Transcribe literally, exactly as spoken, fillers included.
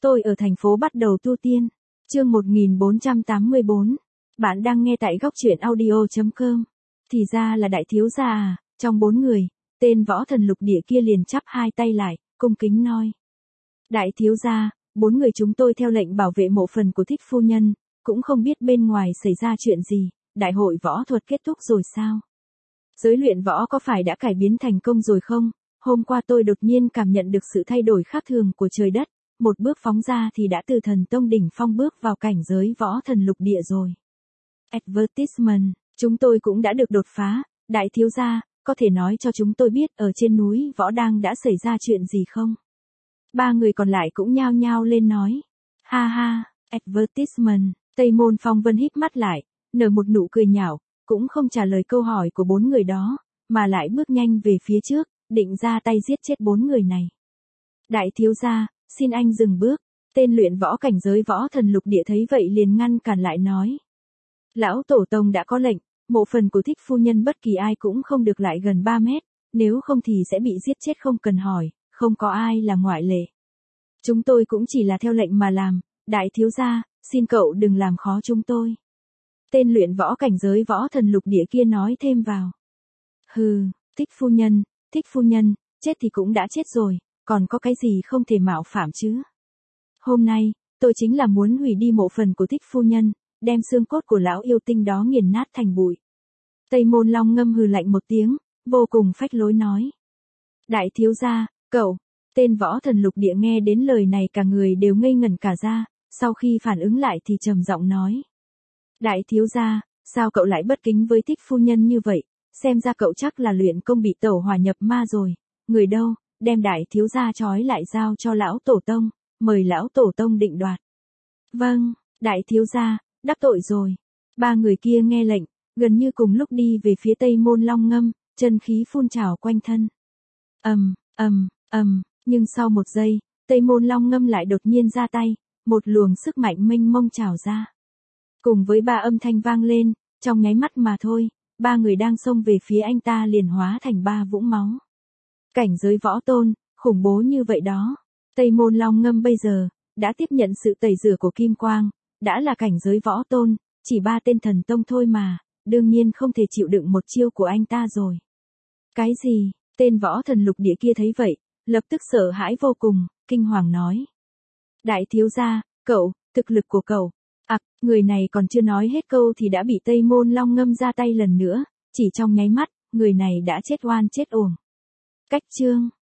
tôi ở thành phố bắt đầu tu tiên. Chương một nghìn bốn trăm tám mươi bốn. Bạn đang nghe tại góc truyện audio chấm com. Thì ra là đại thiếu gia à, trong bốn người, tên võ thần lục địa kia liền chắp hai tay lại, cung kính nói. Đại thiếu gia, bốn người chúng tôi theo lệnh bảo vệ mộ phần của Thích phu nhân, cũng không biết bên ngoài xảy ra chuyện gì, đại hội võ thuật kết thúc rồi sao? Giới luyện võ có phải đã cải biến thành công rồi không? Hôm qua tôi đột nhiên cảm nhận được sự thay đổi khác thường của trời đất, một bước phóng ra thì đã từ thần tông đỉnh phong bước vào cảnh giới võ thần lục địa rồi. Advertisement, chúng tôi cũng đã được đột phá, đại thiếu gia, có thể nói cho chúng tôi biết ở trên núi võ đang đã xảy ra chuyện gì không? Ba người còn lại cũng nhao nhao lên nói. Ha ha, advertisement, Tây Môn Phong Vân híp mắt lại, nở một nụ cười nhạo, cũng không trả lời câu hỏi của bốn người đó, mà lại bước nhanh về phía trước, định ra tay giết chết bốn người này. Đại thiếu gia, xin anh dừng bước. Tên luyện võ cảnh giới võ thần lục địa thấy vậy liền ngăn cản lại nói. Lão tổ tông đã có lệnh, mộ phần của Thích phu nhân bất kỳ ai cũng không được lại gần ba mét, nếu không thì sẽ bị giết chết không cần hỏi, không có ai là ngoại lệ. Chúng tôi cũng chỉ là theo lệnh mà làm, đại thiếu gia, xin cậu đừng làm khó chúng tôi. Tên luyện võ cảnh giới võ thần lục địa kia nói thêm vào. Hừ, Thích phu nhân, Thích phu nhân, chết thì cũng đã chết rồi, còn có cái gì không thể mạo phạm chứ? Hôm nay, tôi chính là muốn hủy đi mộ phần của Thích phu nhân, đem xương cốt của lão yêu tinh đó nghiền nát thành bụi. Tây Môn Long ngâm hừ lạnh một tiếng, vô cùng phách lối nói. Đại thiếu gia, cậu, tên võ thần lục địa nghe đến lời này cả người đều ngây ngẩn cả ra, sau khi phản ứng lại thì trầm giọng nói. Đại thiếu gia, sao cậu lại bất kính với Thích phu nhân như vậy, xem ra cậu chắc là luyện công bị tẩu hỏa nhập ma rồi, người đâu, đem đại thiếu gia trói lại giao cho lão tổ tông, mời lão tổ tông định đoạt. Vâng, đại thiếu gia, đắc tội rồi. Ba người kia nghe lệnh, gần như cùng lúc đi về phía Tây Môn Long ngâm, chân khí phun trào quanh thân. Ầm, ầm, ầm, nhưng sau một giây, Tây Môn Long ngâm lại đột nhiên ra tay, một luồng sức mạnh mênh mông trào ra. Cùng với ba âm thanh vang lên, trong nháy mắt mà thôi, ba người đang xông về phía anh ta liền hóa thành ba vũng máu. Cảnh giới võ tôn, khủng bố như vậy đó. Tây Môn Long ngâm bây giờ, đã tiếp nhận sự tẩy rửa của Kim Quang, đã là cảnh giới võ tôn, chỉ ba tên thần tông thôi mà, đương nhiên không thể chịu đựng một chiêu của anh ta rồi. Cái gì? Tên võ thần lục địa kia thấy vậy, lập tức sợ hãi vô cùng, kinh hoàng nói. Đại thiếu gia, cậu, thực lực của cậu. À, người này còn chưa nói hết câu thì đã bị Tây Môn Long ngâm ra tay lần nữa, chỉ trong nháy mắt, người này đã chết oan chết uổng. Cách chương